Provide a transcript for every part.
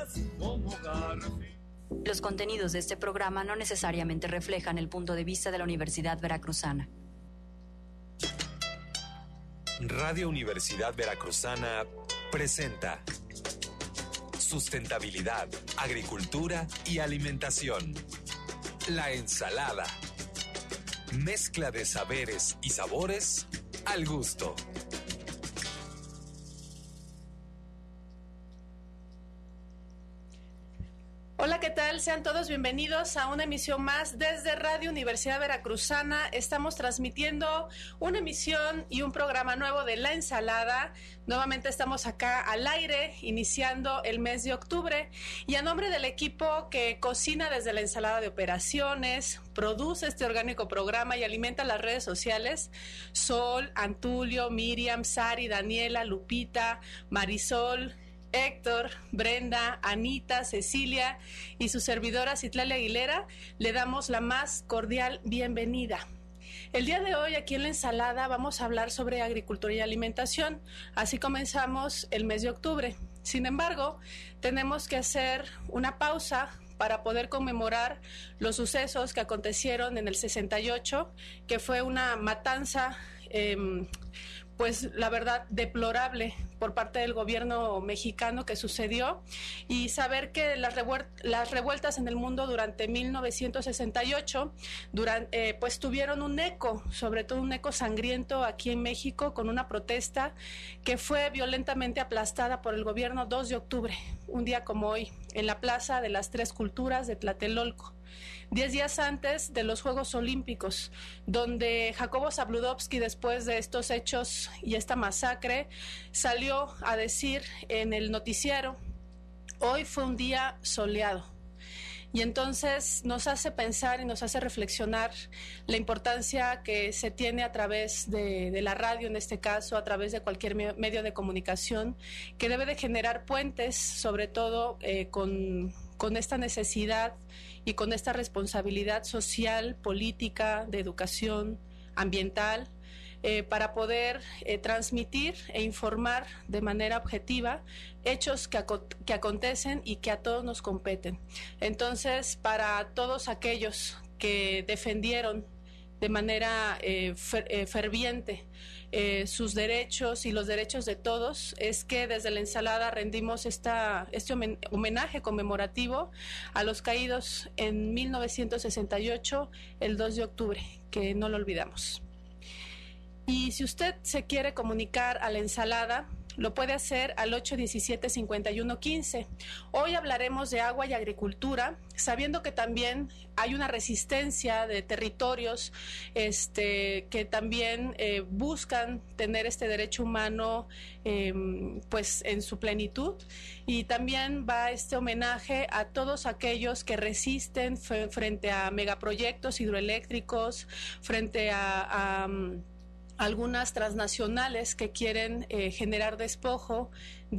Los contenidos de este programa no necesariamente reflejan el punto de vista de la Universidad Veracruzana. Radio Universidad Veracruzana presenta Sustentabilidad, Agricultura y Alimentación. La ensalada. Mezcla de saberes y sabores al gusto. Hola, ¿qué tal? Sean todos bienvenidos a una emisión más desde Radio Universidad Veracruzana. Estamos transmitiendo una emisión y un programa nuevo de La Ensalada. Nuevamente estamos acá al aire, iniciando el mes de octubre. Y a nombre del equipo que cocina desde la ensalada de operaciones, produce este orgánico programa y alimenta las redes sociales, Sol, Antulio, Miriam, Sari, Daniela, Lupita, Marisol, Héctor, Brenda, Anita, Cecilia y su servidora Citlali Aguilera, le damos la más cordial bienvenida. El día de hoy aquí en La Ensalada vamos a hablar sobre agricultura y alimentación. Así comenzamos el mes de octubre. Sin embargo, tenemos que hacer una pausa para poder conmemorar los sucesos que acontecieron en el 68, que fue una matanza pues la verdad deplorable por parte del gobierno mexicano que sucedió, y saber que las revueltas en el mundo durante 1968 pues tuvieron un eco, sobre todo un eco sangriento aquí en México, con una protesta que fue violentamente aplastada por el gobierno 2 de octubre, un día como hoy, en la Plaza de las Tres Culturas de Tlatelolco, 10 días antes de los Juegos Olímpicos, donde Jacobo Zabludovsky, después de estos hechos y esta masacre, salió a decir en el noticiero: hoy fue un día soleado. Y entonces nos hace pensar y nos hace reflexionar la importancia que se tiene a través de la radio, en este caso, a través de cualquier medio de comunicación, que debe de generar puentes, sobre todo con esta necesidad y con esta responsabilidad social, política, de educación, ambiental, para poder transmitir e informar de manera objetiva hechos que acontecen y que a todos nos competen. Entonces, para todos aquellos que defendieron de manera ferviente sus derechos y los derechos de todos, es que desde La Ensalada rendimos este homenaje conmemorativo a los caídos en 1968, el 2 de octubre, que no lo olvidamos. Y si usted se quiere comunicar a La Ensalada, lo puede hacer al 817-5115. Hoy hablaremos de agua y agricultura, sabiendo que también hay una resistencia de territorios que también buscan tener este derecho humano pues en su plenitud. Y también va este homenaje a todos aquellos que resisten frente a megaproyectos hidroeléctricos, frente a algunas transnacionales que quieren generar despojo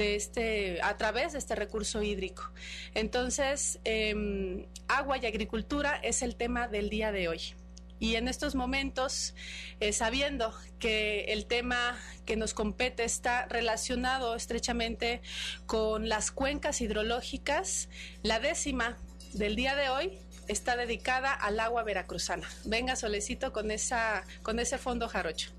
a través de este recurso hídrico. Entonces, agua y agricultura es el tema del día de hoy. Y en estos momentos, sabiendo que el tema que nos compete está relacionado estrechamente con las cuencas hidrológicas, la 10ª del día de hoy está dedicada al agua veracruzana. Venga, Solecito, con ese fondo jarocho.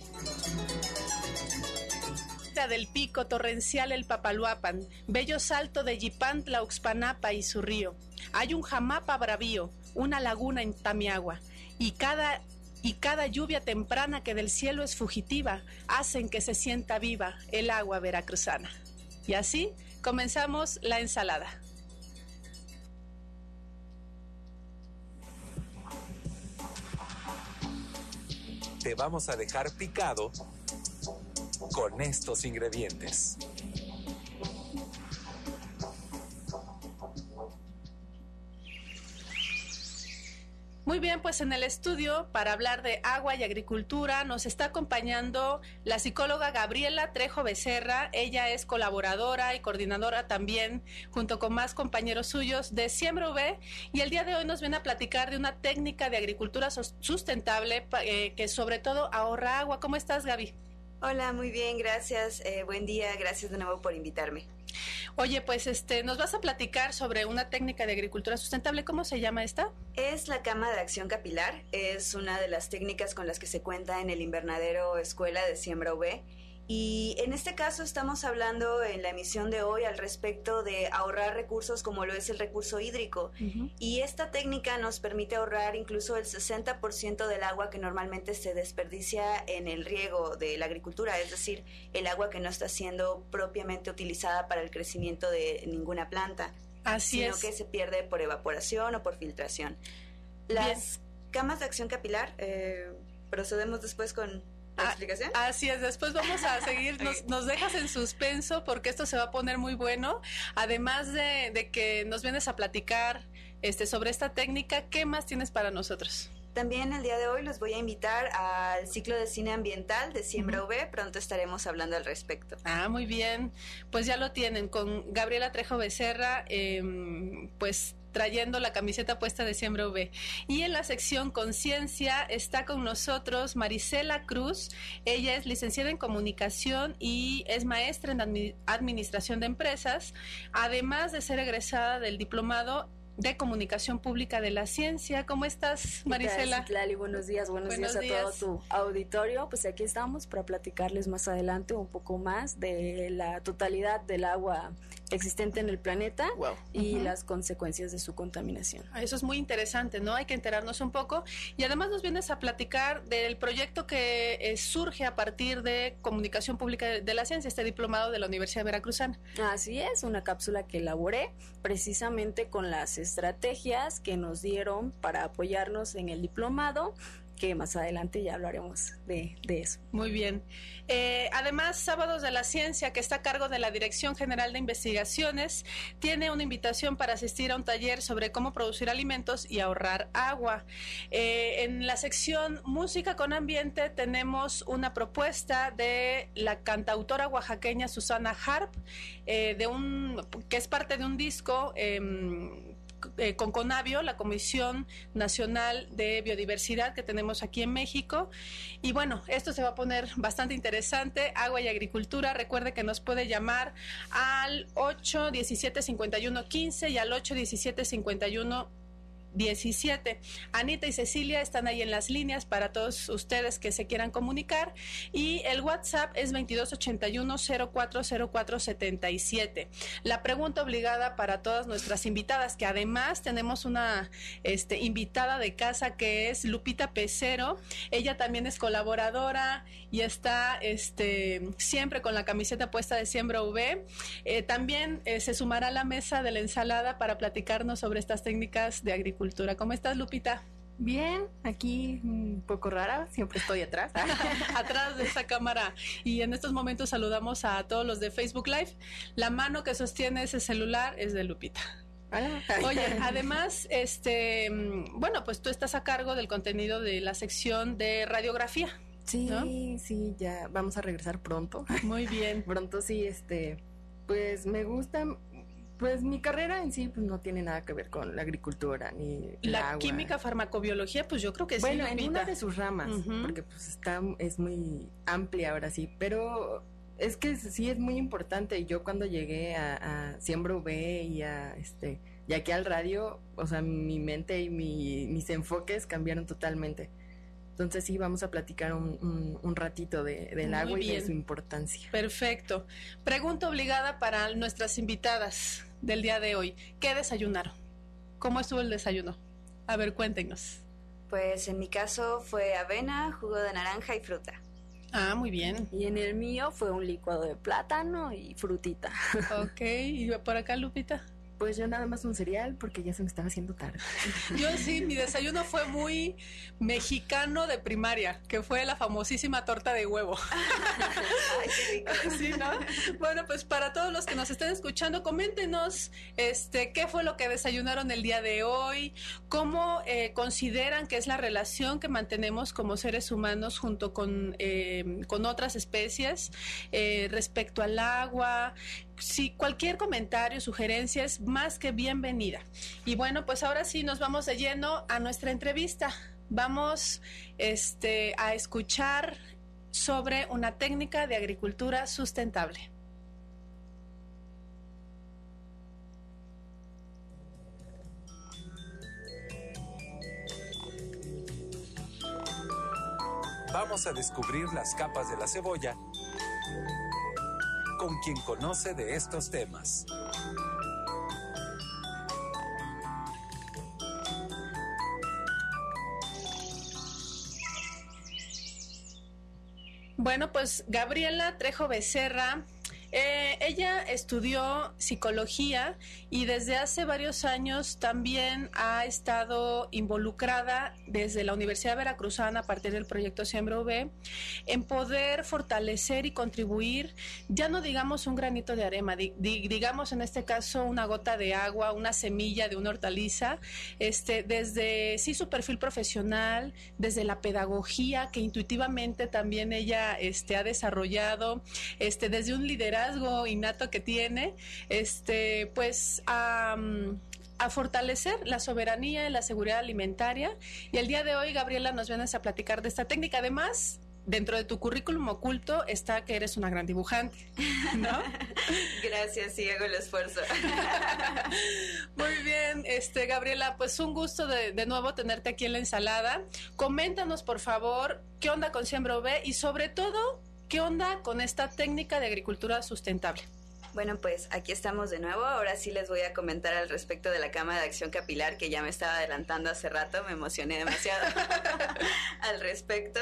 Del Pico, torrencial el Papaluapan, bello salto de Yipantla, Uxpanapa y su río. Hay un Jamapa bravío, una laguna en Tamiagua, y cada lluvia temprana que del cielo es fugitiva, hacen que se sienta viva el agua veracruzana. Y así comenzamos La Ensalada. Te vamos a dejar picado con estos ingredientes. Muy bien, pues en el estudio para hablar de agua y agricultura nos está acompañando la psicóloga Gabriela Trejo Becerra. Ella es colaboradora y coordinadora también, junto con más compañeros suyos, de Siembra UV, y el día de hoy nos viene a platicar de una técnica de agricultura sustentable que sobre todo ahorra agua. ¿Cómo estás, Gaby? Hola, muy bien, gracias. Buen día, gracias de nuevo por invitarme. Oye, pues nos vas a platicar sobre una técnica de agricultura sustentable. ¿Cómo se llama esta? Es la cama de acción capilar. Es una de las técnicas con las que se cuenta en el invernadero Escuela de Siembra UV. Y en este caso estamos hablando en la emisión de hoy al respecto de ahorrar recursos como lo es el recurso hídrico. Y esta técnica nos permite ahorrar incluso el 60% del agua que normalmente se desperdicia en el riego de la agricultura, es decir, el agua que no está siendo propiamente utilizada para el crecimiento de ninguna planta, sino que se pierde por evaporación o por filtración. Las camas de acción capilar, procedemos después con la explicación. Así es, después vamos a seguir, nos dejas en suspenso porque esto se va a poner muy bueno, además de que nos vienes a platicar sobre esta técnica. ¿Qué más tienes para nosotros? También el día de hoy los voy a invitar al ciclo de cine ambiental de Siembra UV, pronto estaremos hablando al respecto. Muy bien, pues ya lo tienen con Gabriela Trejo Becerra, pues trayendo la camiseta puesta de Siembra UV. Y en la sección Conciencia está con nosotros Marisela Cruz. Ella es licenciada en comunicación y es maestra en administración de empresas, además de ser egresada del diplomado de Comunicación Pública de la Ciencia. ¿Cómo estás, Marisela? Citlali, buenos días a todo tu auditorio. Pues aquí estamos para platicarles más adelante un poco más de la totalidad del agua existente en el planeta y las consecuencias de su contaminación. Eso es muy interesante, ¿no? Hay que enterarnos un poco. Y además nos vienes a platicar del proyecto que surge a partir de Comunicación Pública de la Ciencia, este diplomado de la Universidad Veracruzana. Así es, una cápsula que elaboré precisamente con las estrategias que nos dieron para apoyarnos en el diplomado, que más adelante ya hablaremos de eso. Muy bien. Además, Sábados de la Ciencia, que está a cargo de la Dirección General de Investigaciones, tiene una invitación para asistir a un taller sobre cómo producir alimentos y ahorrar agua. En la sección Música con Ambiente tenemos una propuesta de la cantautora oaxaqueña Susana Harp, que es parte de un disco con CONABIO, la Comisión Nacional de Biodiversidad que tenemos aquí en México. Y bueno, esto se va a poner bastante interesante. Agua y Agricultura, recuerde que nos puede llamar al 817-5115 y al 817-5117. Anita y Cecilia están ahí en las líneas para todos ustedes que se quieran comunicar, y el WhatsApp es 2281-040477. La pregunta obligada para todas nuestras invitadas, que además tenemos una invitada de casa que es Lupita Pecero. Ella también es colaboradora y está siempre con la camiseta puesta de Siembra UV. También se sumará a la mesa de la ensalada para platicarnos sobre estas técnicas de agricultura. ¿Cómo estás, Lupita? Bien, aquí un poco rara, siempre estoy atrás. Atrás de esa cámara. Y en estos momentos saludamos a todos los de Facebook Live. La mano que sostiene ese celular es de Lupita. Oye, además, bueno, pues tú estás a cargo del contenido de la sección de radiografía. Sí, ¿no? Sí, ya vamos a regresar pronto. Muy bien. Pronto sí, pues me gusta. Pues mi carrera en sí pues no tiene nada que ver con la agricultura ni la agua. Química, farmacobiología, pues yo creo que bueno, sí. Bueno, en una de sus ramas, porque pues es muy amplia ahora sí, pero es que sí es muy importante. Y yo cuando llegué a Siembra UV y aquí al radio, o sea, mi mente y mis enfoques cambiaron totalmente. Entonces sí, vamos a platicar un ratito del agua y de su importancia. Perfecto. Pregunta obligada para nuestras invitadas del día de hoy. ¿Qué desayunaron? ¿Cómo estuvo el desayuno? A ver, cuéntenos. Pues en mi caso fue avena, jugo de naranja y fruta. Muy bien. Y en el mío fue un licuado de plátano y frutita. Ok, ¿y por acá, Lupita? Pues yo nada más un cereal porque ya se me estaba haciendo tarde. Yo sí, mi desayuno fue muy mexicano de primaria, que fue la famosísima torta de huevo. Ay, qué rico. Sí, ¿no? Bueno, pues para todos los que nos estén escuchando, coméntenos qué fue lo que desayunaron el día de hoy, cómo consideran que es la relación que mantenemos como seres humanos junto con otras especies respecto al agua. Sí, cualquier comentario, sugerencia es más que bienvenida. Y bueno, pues ahora sí nos vamos de lleno a nuestra entrevista. Vamos a escuchar sobre una técnica de agricultura sustentable. Vamos a descubrir las capas de la cebolla con quien conoce de estos temas. Bueno, pues Gabriela Trejo Becerra, ella estudió psicología y desde hace varios años también ha estado involucrada desde la Universidad Veracruzana a partir del proyecto Siembra UV en poder fortalecer y contribuir, ya no digamos un granito de arena, digamos en este caso una gota de agua, una semilla de una hortaliza, desde sí su perfil profesional, desde la pedagogía que intuitivamente también ella ha desarrollado, desde un liderazgo innato que tiene, pues a fortalecer la soberanía y la seguridad alimentaria. Y el día de hoy, Gabriela, nos vienes a platicar de esta técnica. Además, dentro de tu currículum oculto está que eres una gran dibujante, ¿no? Gracias, sí, hago el esfuerzo. Muy bien, Gabriela, pues un gusto de nuevo tenerte aquí en La Ensalada. Coméntanos, por favor, qué onda con Siembra UV y sobre todo, ¿qué onda con esta técnica de agricultura sustentable? Bueno, pues aquí estamos de nuevo. Ahora sí les voy a comentar al respecto de la Cama de Acción Capilar, que ya me estaba adelantando hace rato, me emocioné demasiado al respecto.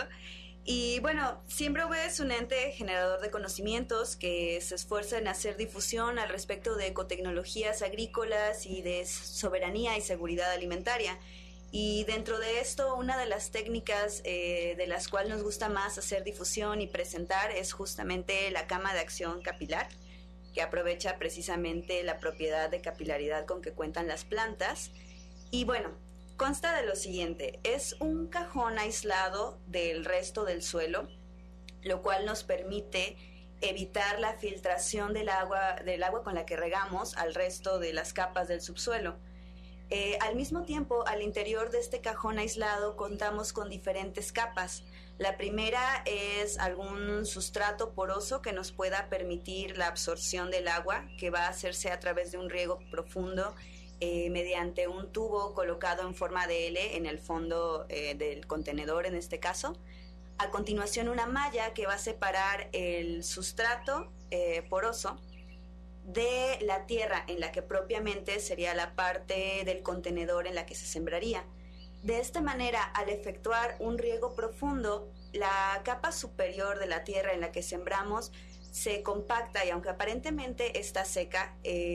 Y bueno, Siembra UV es un ente generador de conocimientos que se esfuerza en hacer difusión al respecto de ecotecnologías agrícolas y de soberanía y seguridad alimentaria. Y dentro de esto, una de las técnicas de las cuales nos gusta más hacer difusión y presentar es justamente la Cama de Acción Capilar, que aprovecha precisamente la propiedad de capilaridad con que cuentan las plantas. Y bueno, consta de lo siguiente: es un cajón aislado del resto del suelo, lo cual nos permite evitar la filtración del agua con la que regamos al resto de las capas del subsuelo. Al mismo tiempo, al interior de este cajón aislado contamos con diferentes capas. La primera es algún sustrato poroso que nos pueda permitir la absorción del agua, que va a hacerse a través de un riego profundo mediante un tubo colocado en forma de L en el fondo del contenedor en este caso. A continuación, una malla que va a separar el sustrato poroso de la tierra en la que propiamente sería la parte del contenedor en la que se sembraría. De esta manera, al efectuar un riego profundo, la capa superior de la tierra en la que sembramos se compacta y aunque aparentemente está seca,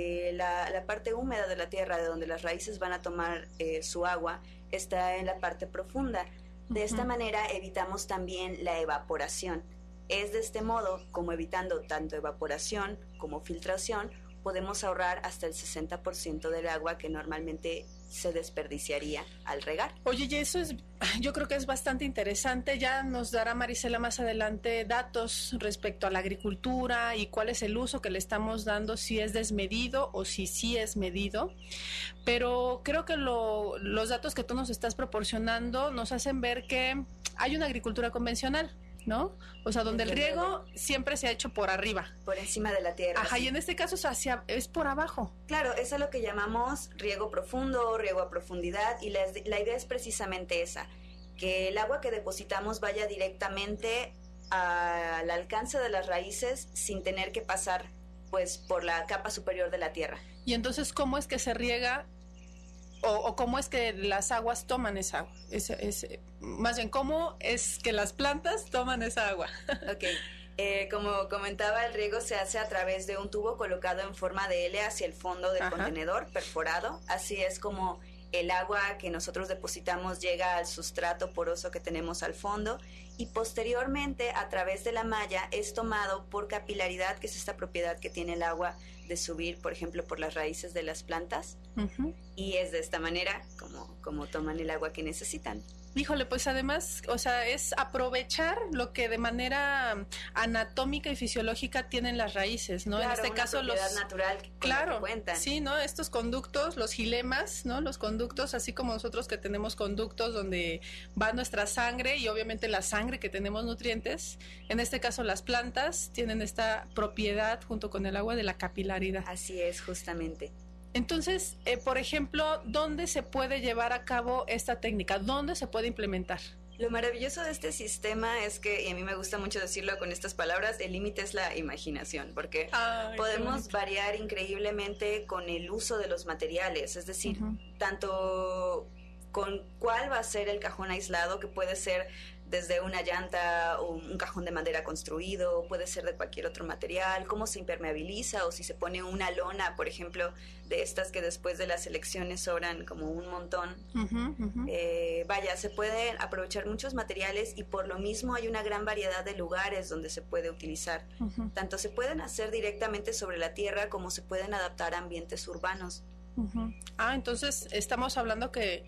la parte húmeda de la tierra de donde las raíces van a tomar su agua está en la parte profunda. De esta manera evitamos también la evaporación. Es de este modo, como evitando tanto evaporación como filtración, podemos ahorrar hasta el 60% del agua que normalmente se desperdiciaría al regar. Oye, y eso yo creo que es bastante interesante. Ya nos dará Marisela más adelante datos respecto a la agricultura y cuál es el uso que le estamos dando, si es desmedido o si sí es medido. Pero creo que los datos que tú nos estás proporcionando nos hacen ver que hay una agricultura convencional, ¿no? O sea, donde el riego siempre se ha hecho por arriba. Por encima de la tierra. Ajá, sí. Y en este caso es por abajo. Claro, eso es lo que llamamos riego profundo, riego a profundidad, y la idea es precisamente esa, que el agua que depositamos vaya directamente al alcance de las raíces sin tener que pasar, pues, por la capa superior de la tierra. Y entonces, ¿cómo es que se riega? O cómo es que las aguas toman esa agua, más bien, ¿cómo es que las plantas toman esa agua? Ok, como comentaba, el riego se hace a través de un tubo colocado en forma de L hacia el fondo del contenedor, perforado. Así es como el agua que nosotros depositamos llega al sustrato poroso que tenemos al fondo, y posteriormente, a través de la malla, es tomado por capilaridad, que es esta propiedad que tiene el agua de subir, por ejemplo, por las raíces de las plantas, y es de esta manera como toman el agua que necesitan. Híjole, pues además, o sea, es aprovechar lo que de manera anatómica y fisiológica tienen las raíces, ¿no? Claro, en este una caso propiedad natural claro, que cuentan. Sí, ¿no? Estos conductos, los gilemas, ¿no? Los conductos, así como nosotros que tenemos conductos donde va nuestra sangre y obviamente la sangre que tenemos nutrientes, en este caso las plantas tienen esta propiedad junto con el agua de la capilaridad. Así es, justamente. Entonces, por ejemplo, ¿dónde se puede llevar a cabo esta técnica? ¿Dónde se puede implementar? Lo maravilloso de este sistema es que, y a mí me gusta mucho decirlo con estas palabras, el límite es la imaginación, porque podemos variar increíblemente con el uso de los materiales, es decir, tanto con cuál va a ser el cajón aislado, que puede ser desde una llanta o un cajón de madera construido, puede ser de cualquier otro material, cómo se impermeabiliza o si se pone una lona, por ejemplo, de estas que después de las elecciones sobran como un montón. Vaya, se pueden aprovechar muchos materiales y por lo mismo hay una gran variedad de lugares donde se puede utilizar. Tanto se pueden hacer directamente sobre la tierra como se pueden adaptar a ambientes urbanos. Entonces estamos hablando que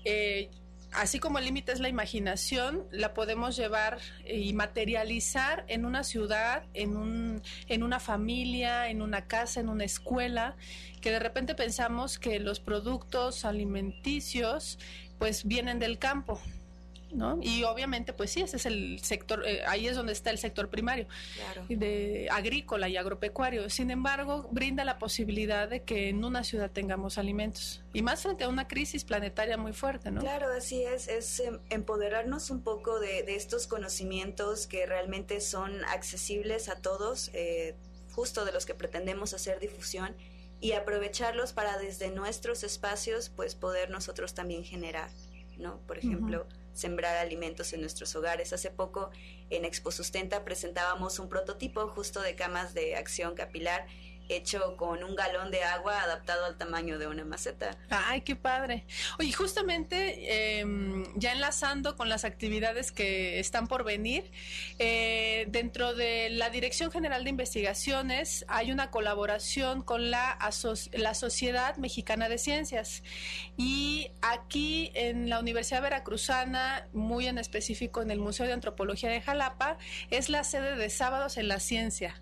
así como el límite es la imaginación, la podemos llevar y materializar en una ciudad, en una familia, en una casa, en una escuela, que de repente pensamos que los productos alimenticios pues vienen del campo, ¿no? Y obviamente pues sí, ese es el sector, ahí es donde está el sector primario, claro, de agrícola y agropecuario. Sin embargo, brinda la posibilidad de que en una ciudad tengamos alimentos, y más frente a una crisis planetaria muy fuerte, ¿no? Claro, así es empoderarnos un poco de estos conocimientos que realmente son accesibles a todos, justo de los que pretendemos hacer difusión, y aprovecharlos para desde nuestros espacios pues poder nosotros también generar, ¿no? Por ejemplo, sembrar alimentos en nuestros hogares. Hace poco en Expo Sustenta presentábamos un prototipo justo de camas de acción capilar hecho con un galón de agua adaptado al tamaño de una maceta. ¡Ay, qué padre! Oye, justamente ya enlazando con las actividades que están por venir, dentro de la Dirección General de Investigaciones hay una colaboración con la Sociedad Mexicana de Ciencias, y aquí en la Universidad Veracruzana, muy en específico en el Museo de Antropología de Jalapa, es la sede de Sábados en la Ciencia.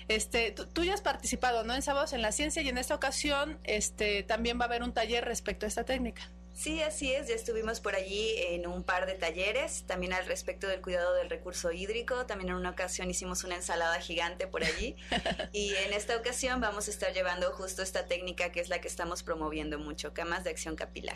Tú ya has participado, ¿no?, en Sábados en la Ciencia, y en esta ocasión también va a haber un taller respecto a esta técnica. Sí, así es, ya estuvimos por allí en un par de talleres, también al respecto del cuidado del recurso hídrico. También en una ocasión hicimos una ensalada gigante por allí y en esta ocasión vamos a estar llevando justo esta técnica que es la que estamos promoviendo mucho, camas de acción capilar.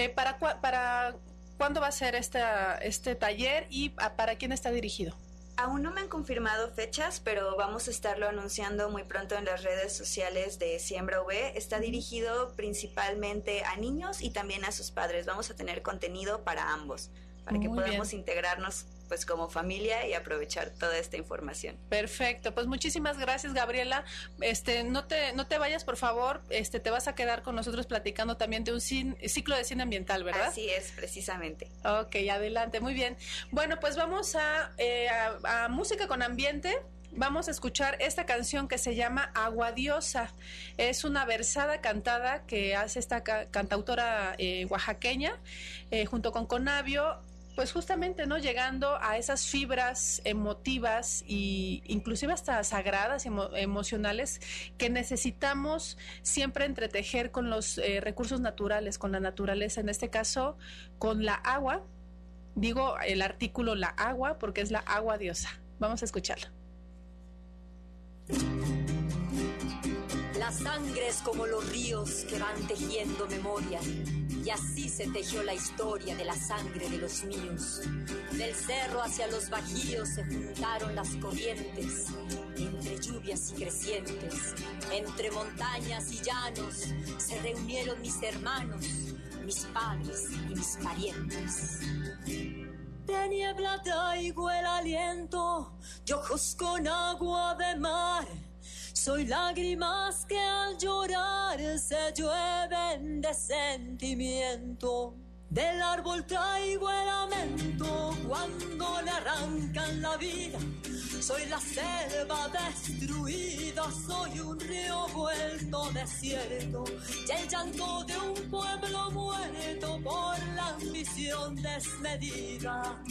¿Para cuándo va a ser este taller y para quién está dirigido? Aún no me han confirmado fechas, pero vamos a estarlo anunciando muy pronto en las redes sociales de Siembra UV. Está dirigido principalmente a niños y también a sus padres. Vamos a tener contenido para ambos, para que podamos integrarnos pues como familia y aprovechar toda esta información. Perfecto, pues muchísimas gracias, Gabriela. No te vayas, por favor, te vas a quedar con nosotros platicando también de un ciclo de cine ambiental, ¿verdad? Así es, precisamente. Ok, adelante, muy bien. Bueno, pues vamos a música con ambiente. Vamos a escuchar esta canción que se llama Agua Diosa. Es una versada cantada que hace esta cantautora oaxaqueña junto con Conavio, pues justamente, ¿no?, llegando a esas fibras emotivas e inclusive hasta sagradas, emocionales, que necesitamos siempre entretejer con los recursos naturales, con la naturaleza, en este caso con la agua. Digo el artículo la agua porque es la agua diosa. Vamos a escucharla. La sangre es como los ríos que van tejiendo memoria, y así se tejió la historia de la sangre de los míos. Del cerro hacia los bajíos se juntaron las corrientes, entre lluvias y crecientes, entre montañas y llanos, se reunieron mis hermanos, mis padres y mis parientes. De niebla traigo el aliento, de ojos con agua de mar. Soy lágrimas que al llorar se llueven de sentimiento. Del árbol traigo el lamento cuando le arrancan la vida. Soy la selva destruida, soy un río vuelto desierto y el llanto de un pueblo muerto por la ambición desmedida.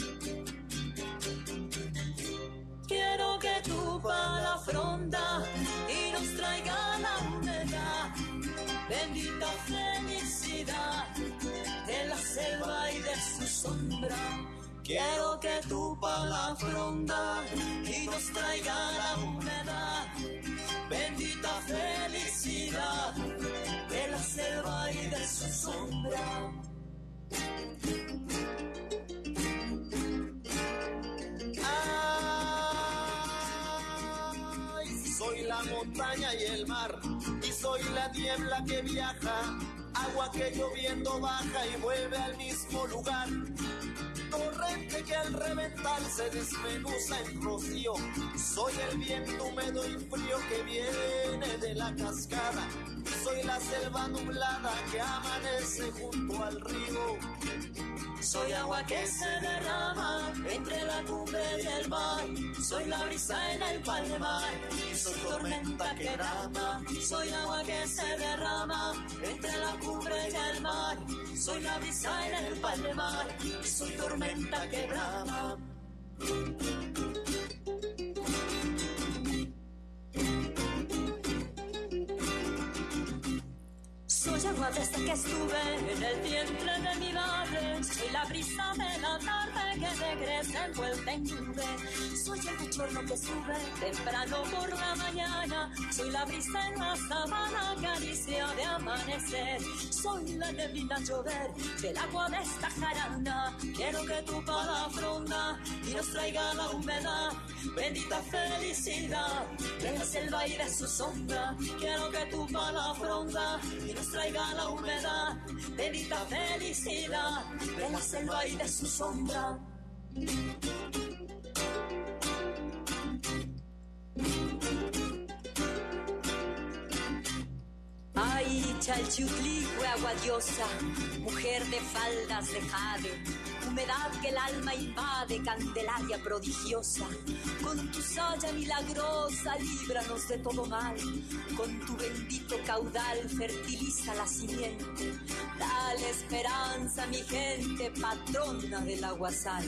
Quiero que tu pala fronda y nos traiga la humedad, bendita felicidad de la selva y de su sombra. Quiero que tu pala fronda y nos traiga la humedad, bendita felicidad de la selva y de su sombra. Soy la montaña y el mar, y soy la niebla que viaja, agua que lloviendo baja y vuelve al mismo lugar. Torrente que al reventar se desmenuza en rocío. Soy el viento húmedo y frío que viene de la cascada. Soy la selva nublada que amanece junto al río. Soy agua que se derrama entre la cumbre y el mar. Soy la brisa en el palmar y soy tormenta que brama. Soy agua que se derrama entre la cumbre y el mar. Soy la brisa en el palmar y soy tormenta que brama. Soy agua desde que estuve en el vientre de mi madre. Soy la brisa de la tarde que regresa envuelta en nube. Soy el bochorno que sube temprano por la mañana. Soy la brisa en la sabana, caricia de amanecer. Soy la neblina llover del agua de esta jarana. Quiero que tu pala fronda y nos traiga la humedad, bendita felicidad de la selva y de su sombra. Quiero que tu pala fronda y nos traiga la humedad, bendita felicidad de la selva y de su sombra. Ay, Chalchiuhtlicue, agua diosa, mujer de faldas de jade, humedad que el alma invade, Candelaria prodigiosa. Con tu saya milagrosa, líbranos de todo mal. Con tu bendito caudal, fertiliza la simiente. Dale esperanza a mi gente, patrona del aguasal.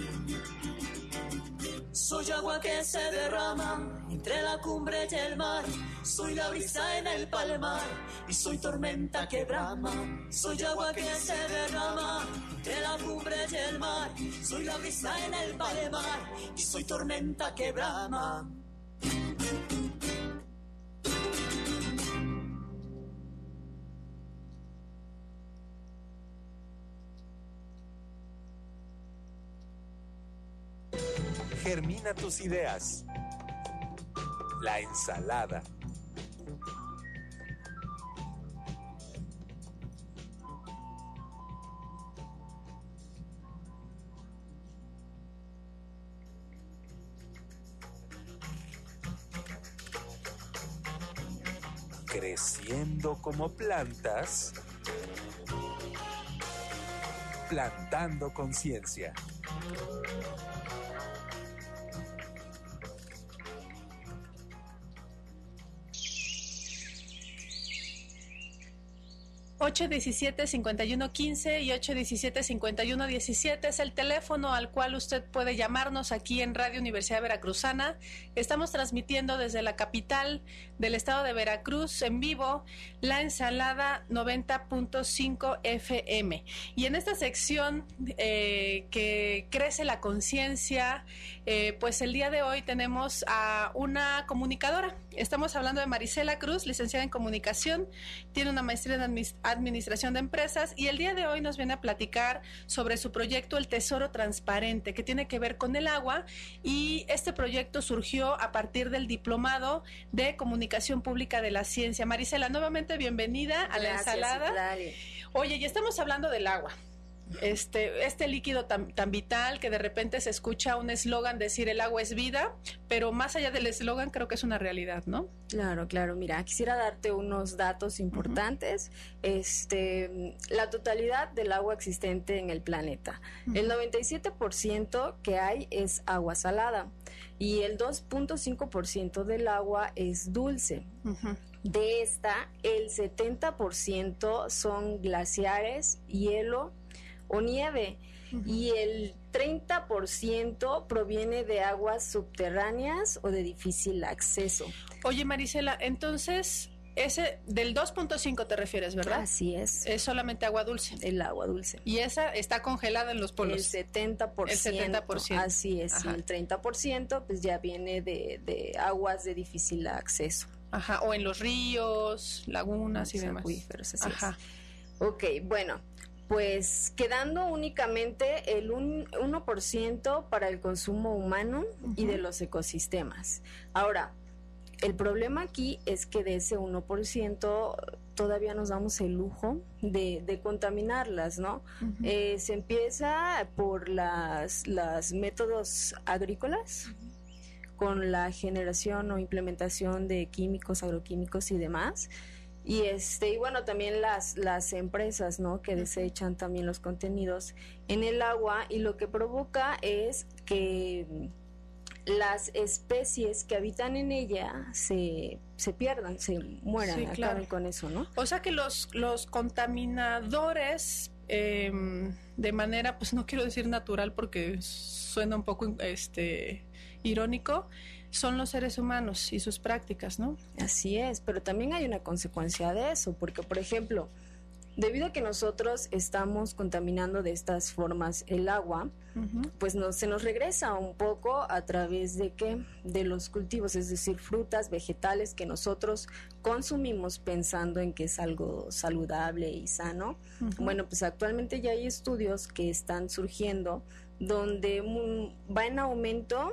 Soy agua que se derrama entre la cumbre y el mar. Soy la brisa en el palmar y soy tormenta que brama. Soy agua que se derrama entre la cumbre y el mar. Soy la brisa en el palmar y soy tormenta que brama. Germina tus ideas. La ensalada. Creciendo como plantas, plantando conciencia. ...817-5115 y 817-5117 es el teléfono al cual usted puede llamarnos aquí en Radio Universidad Veracruzana. Estamos transmitiendo desde la capital del estado de Veracruz en vivo La Ensalada 90.5 FM. Y en esta sección que crece la conciencia, pues el día de hoy tenemos a una comunicadora. Estamos hablando de Marisela Cruz, licenciada en comunicación, tiene una maestría en administración de empresas y el día de hoy nos viene a platicar sobre su proyecto El Tesoro Transparente, que tiene que ver con el agua, y este proyecto surgió a partir del Diplomado de Comunicación Pública de la Ciencia. Marisela, nuevamente bienvenida a La Ensalada. Dale. Oye, ya estamos hablando del agua. este líquido tan vital, que de repente se escucha un eslogan decir el agua es vida, pero más allá del eslogan creo que es una realidad, ¿no? Claro, mira, quisiera darte unos datos importantes. La totalidad del agua existente en el planeta, el 97% que hay es agua salada y el 2.5% del agua es dulce. De esta, el 70% son glaciares, hielo o nieve, y el 30% proviene de aguas subterráneas o de difícil acceso. Oye, Marisela, entonces, ese del 2.5 te refieres, ¿verdad? Así es. Es solamente agua dulce. El agua dulce. Y esa está congelada en los polos. El 70%. El 70%. Así es. Ajá. Y el 30% pues ya viene de aguas de difícil acceso. Ajá, o en los ríos, lagunas y demás. Acuíferos, así es. Ok, bueno, pues quedando únicamente el 1% para el consumo humano y de los ecosistemas. Ahora, el problema aquí es que de ese 1% todavía nos damos el lujo de contaminarlas, ¿no? Se empieza por las métodos agrícolas, con la generación o implementación de químicos, agroquímicos y demás. Y bueno, también las empresas, ¿no?, que desechan también los contenidos en el agua, y lo que provoca es que las especies que habitan en ella se pierdan, se mueran, sí, claro, acaben con eso, ¿no? O sea que los contaminadores, de manera, pues no quiero decir natural porque suena un poco irónico, son los seres humanos y sus prácticas, ¿no? Así es, pero también hay una consecuencia de eso, porque, por ejemplo, debido a que nosotros estamos contaminando de estas formas el agua, pues se nos regresa un poco a través de de los cultivos, es decir, frutas, vegetales que nosotros consumimos pensando en que es algo saludable y sano. Bueno, pues actualmente ya hay estudios que están surgiendo donde va en aumento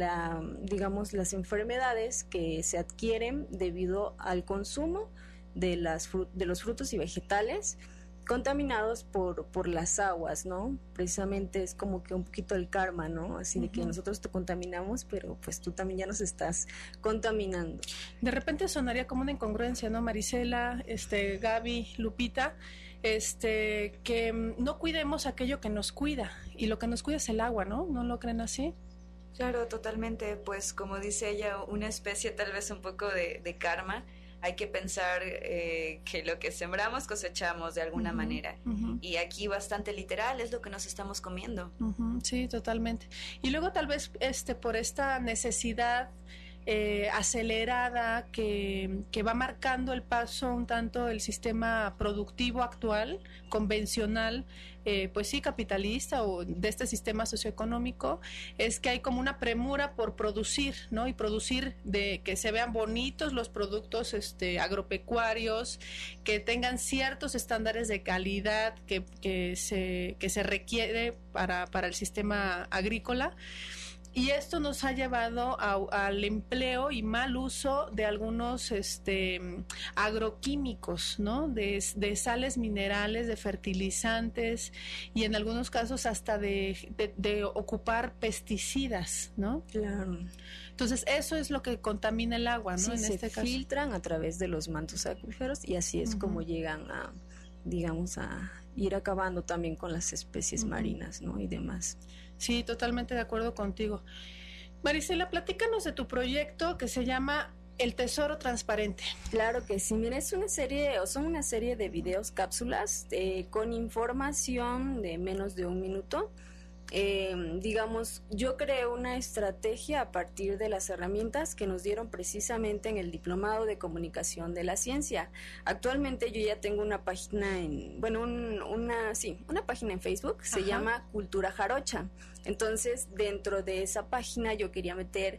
las enfermedades que se adquieren debido al consumo de los frutos y vegetales contaminados por las aguas, ¿no? Precisamente es como que un poquito el karma, ¿no? Así de que nosotros te contaminamos, pero pues tú también ya nos estás contaminando. De repente sonaría como una incongruencia, ¿no, Marisela, Gaby, Lupita? Que no cuidemos aquello que nos cuida, y lo que nos cuida es el agua, ¿no? ¿No lo creen así? Claro, totalmente, pues como dice ella, una especie tal vez un poco de karma. Hay que pensar que lo que sembramos cosechamos de alguna manera, y aquí bastante literal es lo que nos estamos comiendo. Sí, totalmente. Y luego tal vez por esta necesidad acelerada que va marcando el paso un tanto el sistema productivo actual, convencional, pues sí, capitalista, o de este sistema socioeconómico, es que hay como una premura por producir, ¿no? Y producir de que se vean bonitos los productos agropecuarios, que tengan ciertos estándares de calidad que se requiere para el sistema agrícola. Y esto nos ha llevado al empleo y mal uso de algunos agroquímicos, ¿no? De sales minerales, de fertilizantes, y en algunos casos hasta de ocupar pesticidas, ¿no? Claro. Entonces eso es lo que contamina el agua, ¿no? Sí, en se este caso filtran a través de los mantos acuíferos, y así es como llegan a ir acabando también con las especies marinas, ¿no? Y demás. Sí, totalmente de acuerdo contigo. Marisela, platícanos de tu proyecto que se llama El Tesoro Transparente. Claro que sí, mira, son una serie de videos, cápsulas con información de menos de un minuto. Yo creé una estrategia a partir de las herramientas que nos dieron precisamente en el Diplomado de Comunicación de la Ciencia. Actualmente yo ya tengo una página una página en Facebook, se llama Cultura Jarocha. Entonces, dentro de esa página yo quería meter,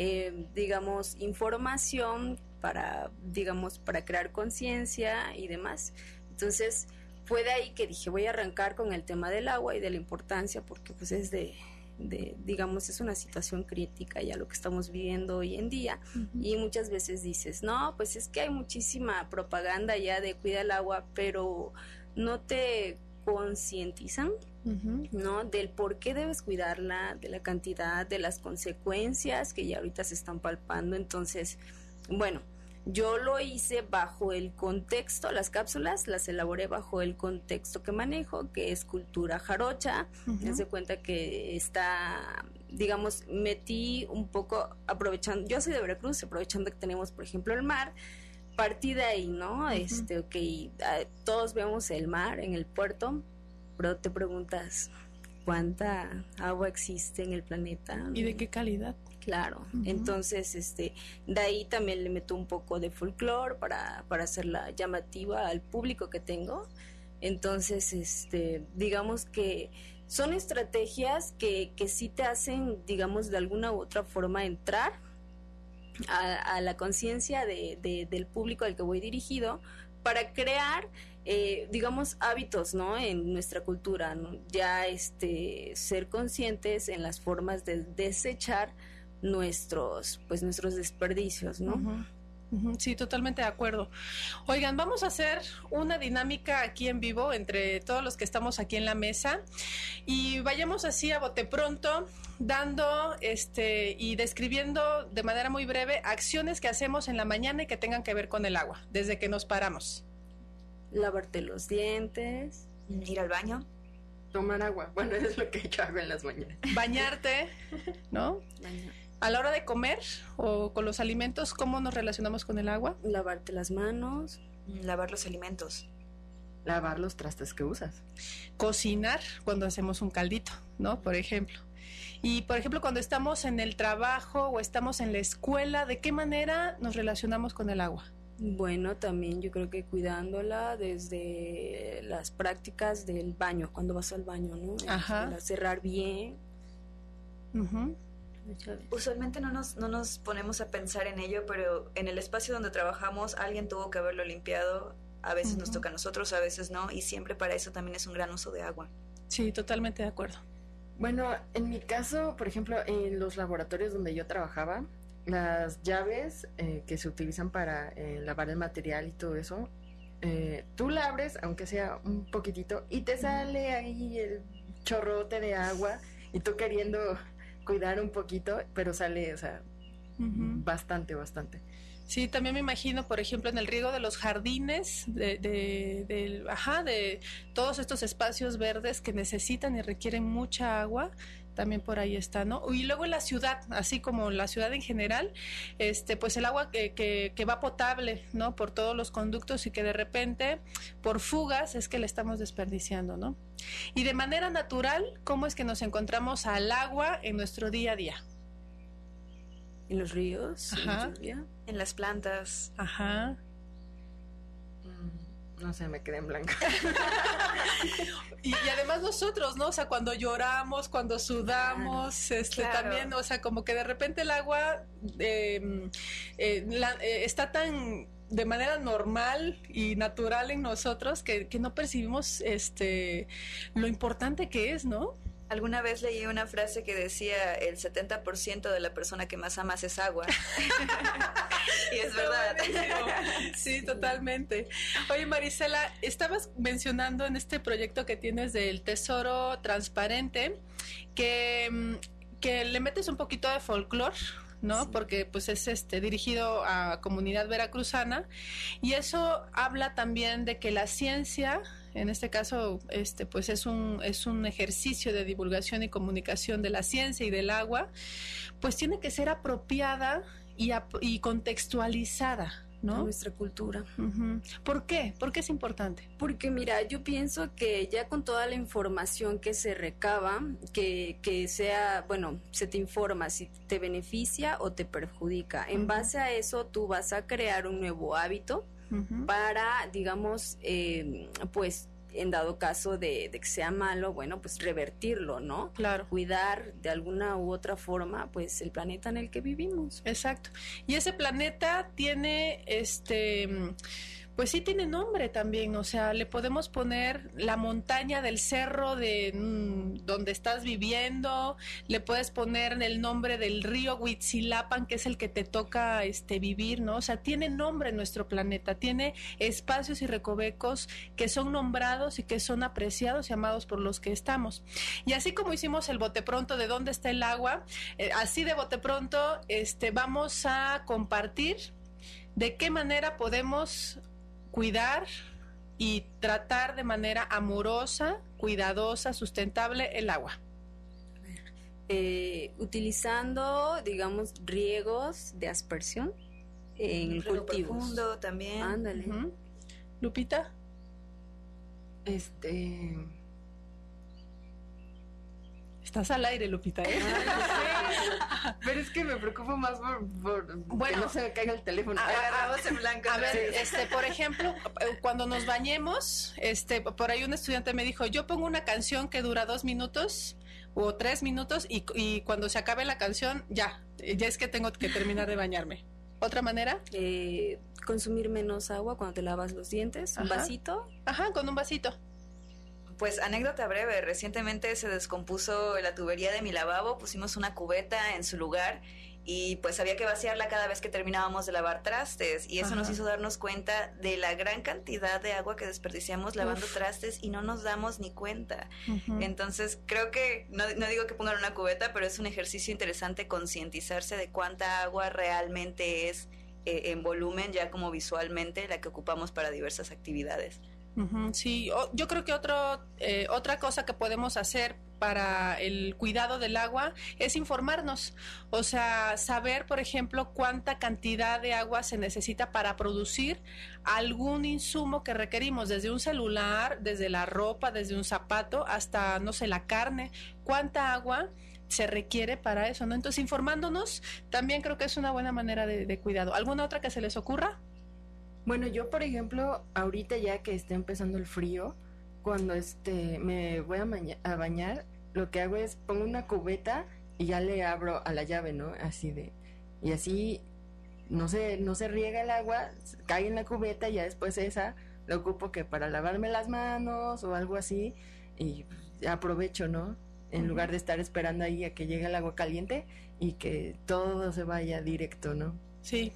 información para crear conciencia y demás. Entonces, fue de ahí que dije, voy a arrancar con el tema del agua y de la importancia, porque pues es es una situación crítica ya lo que estamos viviendo hoy en día. Y muchas veces dices, no, pues es que hay muchísima propaganda ya de cuida el agua, pero no te concientizan, ¿no? Del por qué debes cuidarla, de la cantidad, de las consecuencias que ya ahorita se están palpando. Entonces, bueno, yo lo hice bajo el contexto, las cápsulas las elaboré bajo el contexto que manejo, que es cultura jarocha. Me doy cuenta que está, digamos, metí un poco, aprovechando, yo soy de Veracruz, aprovechando que tenemos, por ejemplo, el mar, partí de ahí, ¿no? Todos vemos el mar en el puerto, pero te preguntas, ¿cuánta agua existe en el planeta? ¿Y de qué calidad? Claro, entonces de ahí también le meto un poco de folclore para hacerla llamativa al público que tengo. Entonces, digamos que son estrategias que sí te hacen, digamos, de alguna u otra forma entrar a la conciencia del público al que voy dirigido, para crear, digamos, hábitos, ¿no? En nuestra cultura, ¿no? Ya ser conscientes en las formas de desechar nuestros desperdicios, ¿no? Sí, totalmente de acuerdo. Oigan, vamos a hacer una dinámica aquí en vivo entre todos los que estamos aquí en la mesa y vayamos así a bote pronto dando y describiendo de manera muy breve acciones que hacemos en la mañana y que tengan que ver con el agua, desde que nos paramos. Lavarte los dientes, ir al baño, tomar agua. Bueno, eso es lo que yo hago en las mañanas. Bañarte, ¿no? A la hora de comer o con los alimentos, ¿cómo nos relacionamos con el agua? Lavarte las manos, lavar los alimentos, lavar los trastes que usas, cocinar cuando hacemos un caldito, ¿no? Por ejemplo. Y, por ejemplo, cuando estamos en el trabajo o estamos en la escuela, ¿de qué manera nos relacionamos con el agua? Bueno, también yo creo que cuidándola desde las prácticas del baño, cuando vas al baño, ¿no? Para cerrar bien. Usualmente no nos ponemos a pensar en ello, pero en el espacio donde trabajamos alguien tuvo que haberlo limpiado. A veces nos toca a nosotros, a veces no, y siempre para eso también es un gran uso de agua. Sí, totalmente de acuerdo. Bueno, en mi caso, por ejemplo, en los laboratorios donde yo trabajaba, las llaves que se utilizan para lavar el material y todo eso, tú la abres, aunque sea un poquitito, y te sale ahí el chorrote de agua, y tú queriendo cuidar un poquito, pero sale, o sea, bastante. Sí, también me imagino, por ejemplo, en el riego de los jardines, de todos estos espacios verdes que necesitan y requieren mucha agua, también por ahí está, ¿no? Y luego en la ciudad, así como la ciudad en general, pues el agua que va potable, ¿no? Por todos los conductos y que de repente, por fugas, es que le estamos desperdiciando, ¿no? Y de manera natural, ¿cómo es que nos encontramos al agua en nuestro día a día? En los ríos, en la lluvia, en las plantas. No sé, me quedé en blanco. y además nosotros, ¿no? O sea, cuando lloramos, cuando sudamos, claro. También, o sea, como que de repente el agua está tan de manera normal y natural en nosotros que no percibimos lo importante que es, ¿no? Alguna vez leí una frase que decía el 70% de la persona que más amas es agua. Y es verdad. Sí, totalmente. Oye, Marisela, estabas mencionando en este proyecto que tienes del tesoro transparente que le metes un poquito de folclore, ¿no? Sí. Porque pues es dirigido a comunidad veracruzana y eso habla también de que la ciencia, en este caso, pues es un ejercicio de divulgación y comunicación de la ciencia y del agua, pues tiene que ser apropiada y contextualizada, ¿no? Nuestra cultura. ¿Por qué? ¿Por qué es importante? Porque mira, yo pienso que ya con toda la información que se recaba, que sea, bueno, se te informa si te beneficia o te perjudica. En base a eso tú vas a crear un nuevo hábito para, digamos, pues en dado caso de que sea malo, bueno, pues revertirlo, ¿no? Claro. Cuidar de alguna u otra forma, pues el planeta en el que vivimos. Exacto. Y ese planeta tiene, Pues sí tiene nombre también, o sea, le podemos poner la montaña del cerro de donde estás viviendo, le puedes poner el nombre del río Huitzilapan, que es el que te toca vivir, ¿no? O sea, tiene nombre nuestro planeta, tiene espacios y recovecos que son nombrados y que son apreciados y amados por los que estamos. Y así como hicimos el bote pronto de dónde está el agua, así de bote pronto vamos a compartir de qué manera podemos cuidar y tratar de manera amorosa, cuidadosa, sustentable el agua. Utilizando, digamos, riegos de aspersión en cultivos. Profundo también. Ándale. Lupita. Estás al aire, Lupita, ¿eh? Pero es que me preocupo más por que no se me caiga el teléfono. Agarramos en blanco. A ver, por ejemplo, cuando nos bañemos, por ahí un estudiante me dijo, yo pongo una canción que dura 2 minutos o 3 minutos y cuando se acabe la canción, ya es que tengo que terminar de bañarme. ¿Otra manera? Consumir menos agua cuando te lavas los dientes. ¿Un vasito? Ajá, con un vasito. Pues anécdota breve, recientemente se descompuso la tubería de mi lavabo, pusimos una cubeta en su lugar y pues había que vaciarla cada vez que terminábamos de lavar trastes y eso nos hizo darnos cuenta de la gran cantidad de agua que desperdiciamos lavando trastes y no nos damos ni cuenta. Entonces creo que, no digo que pongan una cubeta, pero es un ejercicio interesante concientizarse de cuánta agua realmente es en volumen, ya como visualmente, la que ocupamos para diversas actividades. Sí, yo creo que otra cosa que podemos hacer para el cuidado del agua es informarnos, o sea, saber, por ejemplo, cuánta cantidad de agua se necesita para producir algún insumo que requerimos, desde un celular, desde la ropa, desde un zapato, hasta, no sé, la carne, cuánta agua se requiere para eso, ¿no? Entonces, informándonos también creo que es una buena manera de cuidado. ¿Alguna otra que se les ocurra? Bueno, yo, por ejemplo, ahorita ya que está empezando el frío, cuando me voy a bañar, lo que hago es pongo una cubeta y ya le abro a la llave, ¿no? Y así no se riega el agua, cae en la cubeta y ya después esa la ocupo que para lavarme las manos o algo así y aprovecho, ¿no? En lugar de estar esperando ahí a que llegue el agua caliente y que todo se vaya directo, ¿no? Sí.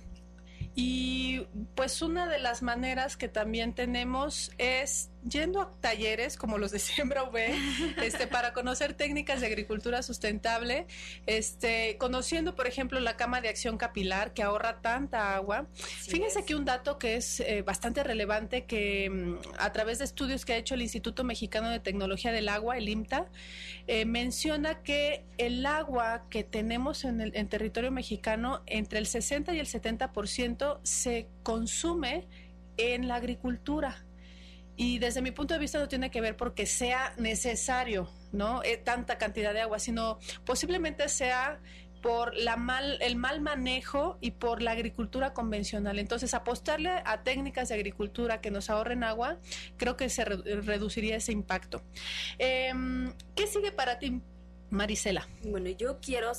Y pues una de las maneras que también tenemos es yendo a talleres como los de Siembra UV, para conocer técnicas de agricultura sustentable, conociendo, por ejemplo, la cama de acción capilar que ahorra tanta agua. Sí, fíjense que un dato que es bastante relevante, que a través de estudios que ha hecho el Instituto Mexicano de Tecnología del Agua, el IMTA, menciona que el agua que tenemos en territorio mexicano, entre el 60 y el 70% se consume en la agricultura. Y desde mi punto de vista no tiene que ver porque sea necesario, ¿no? Tanta cantidad de agua, sino posiblemente sea por el mal manejo y por la agricultura convencional. Entonces, apostarle a técnicas de agricultura que nos ahorren agua, creo que se reduciría ese impacto. ¿Qué sigue para ti, Marisela? Bueno, yo quiero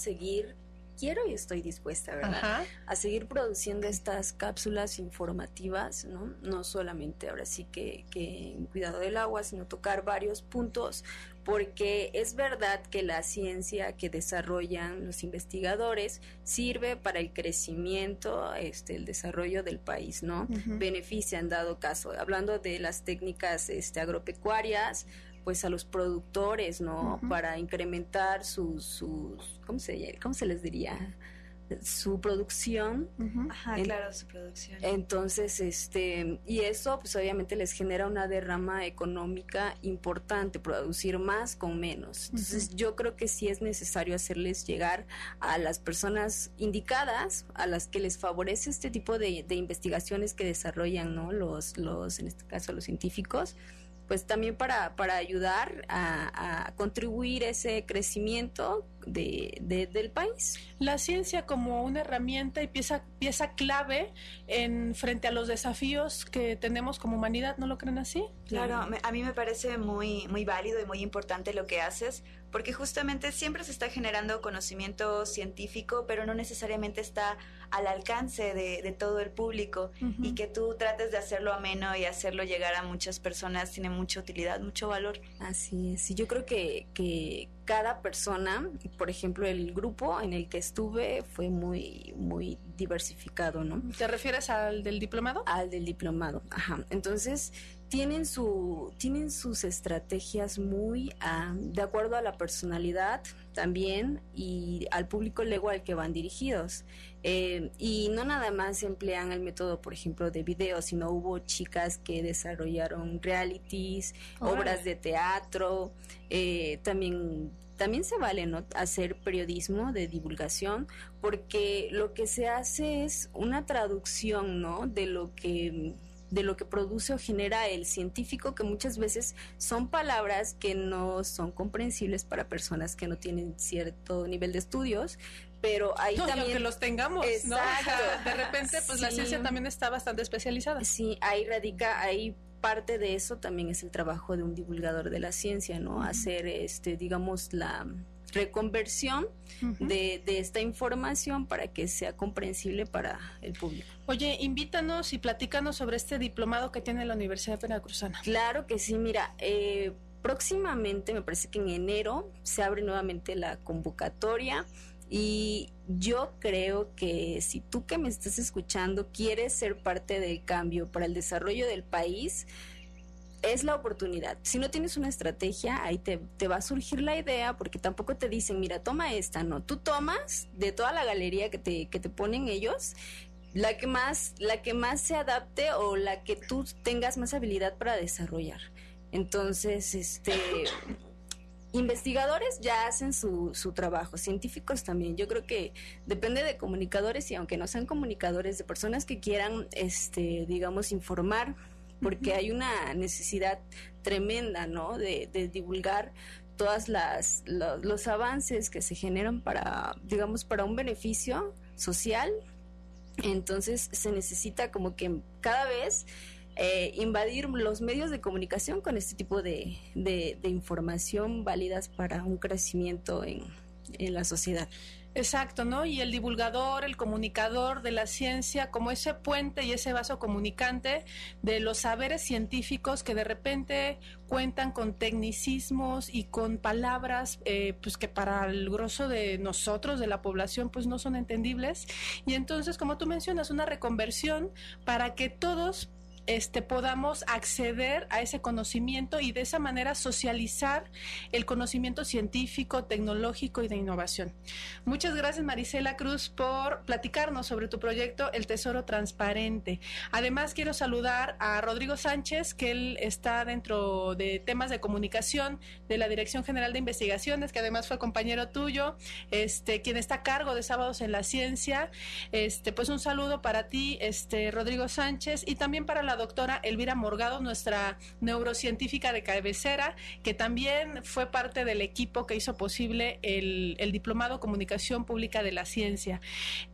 y estoy dispuesta, ¿verdad? A seguir produciendo estas cápsulas informativas, ¿no? No solamente ahora sí que en cuidado del agua, sino tocar varios puntos, porque es verdad que la ciencia que desarrollan los investigadores sirve para el crecimiento, el desarrollo del país, ¿no? Beneficia en dado caso. Hablando de las técnicas agropecuarias, pues a los productores, ¿no? Para incrementar sus ¿cómo se les diría? Su producción. Claro, su producción. Entonces, y eso pues obviamente les genera una derrama económica importante, producir más con menos. Entonces, yo creo que sí es necesario hacerles llegar a las personas indicadas, a las que les favorece este tipo de investigaciones que desarrollan, ¿no? Los en este caso los científicos, pues también para ayudar a contribuir ese crecimiento del país. La ciencia como una herramienta y pieza pieza clave frente a los desafíos que tenemos como humanidad, ¿no lo creen así? Claro, a mí me parece muy, muy válido y muy importante lo que haces, porque justamente siempre se está generando conocimiento científico, pero no necesariamente está al alcance de todo el público, y que tú trates de hacerlo ameno y hacerlo llegar a muchas personas tiene mucha utilidad, mucho valor. Así es, y yo creo que cada persona, por ejemplo, el grupo en el que estuve fue muy, muy diversificado, ¿no? ¿Te refieres al del diplomado? Al del diplomado, ajá. Entonces, tienen sus estrategias muy de acuerdo a la personalidad también y al público luego al que van dirigidos. Y no nada más emplean el método, por ejemplo, de video, sino hubo chicas que desarrollaron realities, obras de teatro, también se vale, ¿no?, hacer periodismo de divulgación, porque lo que se hace es una traducción, ¿no?, de lo que produce o genera el científico, que muchas veces son palabras que no son comprensibles para personas que no tienen cierto nivel de estudios, pero ahí también... aunque los tengamos, exacto, ¿no? O sea, de repente, pues sí, la ciencia también está bastante especializada. Sí, ahí parte de eso también es el trabajo de un divulgador de la ciencia, ¿no? Hacer, digamos, la reconversión de esta información para que sea comprensible para el público. Oye, invítanos y platícanos sobre este diplomado que tiene la Universidad Veracruzana. Claro que sí, mira, próximamente, me parece que en enero, se abre nuevamente la convocatoria. Y yo creo que si tú que me estás escuchando quieres ser parte del cambio para el desarrollo del país, es la oportunidad. Si no tienes una estrategia, ahí te va a surgir la idea, porque tampoco te dicen, mira, toma esta, no. Tú tomas de toda la galería que te ponen ellos, la que más se adapte o la que tú tengas más habilidad para desarrollar. Entonces, investigadores ya hacen su trabajo, científicos también. Yo creo que depende de comunicadores, y aunque no sean comunicadores, de personas que quieran, digamos, informar, porque hay una necesidad tremenda, ¿no?, de divulgar todas los avances que se generan para un beneficio social. Entonces se necesita como que cada vez invadir los medios de comunicación con este tipo de información válidas para un crecimiento en la sociedad. Exacto, ¿no? Y el divulgador, el comunicador de la ciencia, como ese puente y ese vaso comunicante de los saberes científicos que de repente cuentan con tecnicismos y con palabras pues que para el grosso de nosotros, de la población, pues no son entendibles. Y entonces, como tú mencionas, una reconversión para que todos podamos acceder a ese conocimiento y de esa manera socializar el conocimiento científico, tecnológico y de innovación. Muchas gracias, Marisela Cruz, por platicarnos sobre tu proyecto El Tesoro Transparente. Además, quiero saludar a Rodrigo Sánchez, que él está dentro de temas de comunicación de la Dirección General de Investigaciones, que además fue compañero tuyo, quien está a cargo de Sábados en la Ciencia. Pues un saludo para ti, Rodrigo Sánchez, y también para la doctora Elvira Morgado, nuestra neurocientífica de cabecera, que también fue parte del equipo que hizo posible el Diplomado Comunicación Pública de la Ciencia.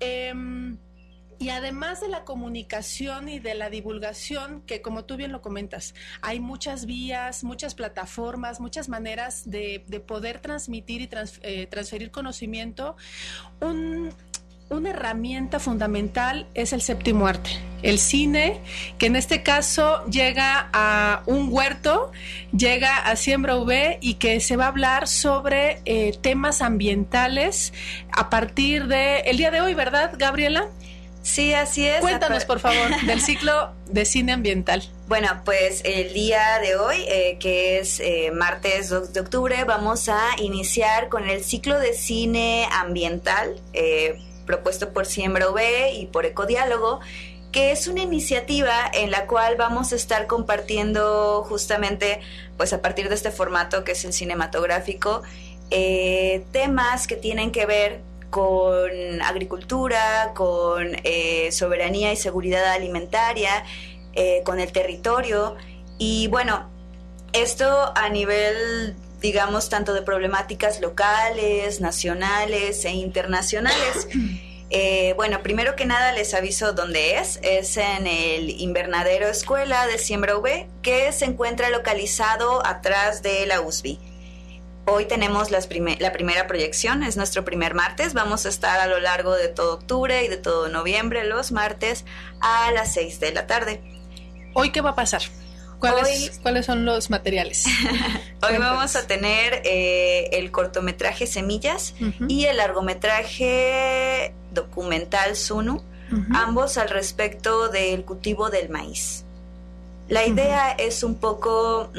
Y además de la comunicación y de la divulgación, que como tú bien lo comentas, hay muchas vías, muchas plataformas, muchas maneras de poder transmitir y transferir conocimiento. Una herramienta fundamental es el séptimo arte, el cine, que en este caso llega a un huerto, llega a Siembra UV, y que se va a hablar sobre temas ambientales a partir del día de hoy, ¿verdad, Gabriela? Sí, así es. Cuéntanos, por favor, del ciclo de cine ambiental. Bueno, pues el día de hoy, que es martes 2 de octubre, vamos a iniciar con el ciclo de cine ambiental, propuesto por Siembra UV y por Ecodiálogo, que es una iniciativa en la cual vamos a estar compartiendo justamente, pues a partir de este formato que es el cinematográfico, temas que tienen que ver con agricultura, con soberanía y seguridad alimentaria, con el territorio, y bueno, esto a nivel, digamos, tanto de problemáticas locales, nacionales e internacionales. Bueno, primero que nada les aviso dónde es en el Invernadero Escuela de Siembra UV, que se encuentra localizado atrás de la USB. Hoy tenemos la primera proyección, es nuestro primer martes. Vamos a estar a lo largo de todo octubre y de todo noviembre, los martes a las 6 de la tarde. ¿Hoy qué va a pasar? ¿Cuáles son los materiales? Hoy vamos a tener el cortometraje Semillas y el largometraje documental Sunu, ambos al respecto del cultivo del maíz. La idea es un poco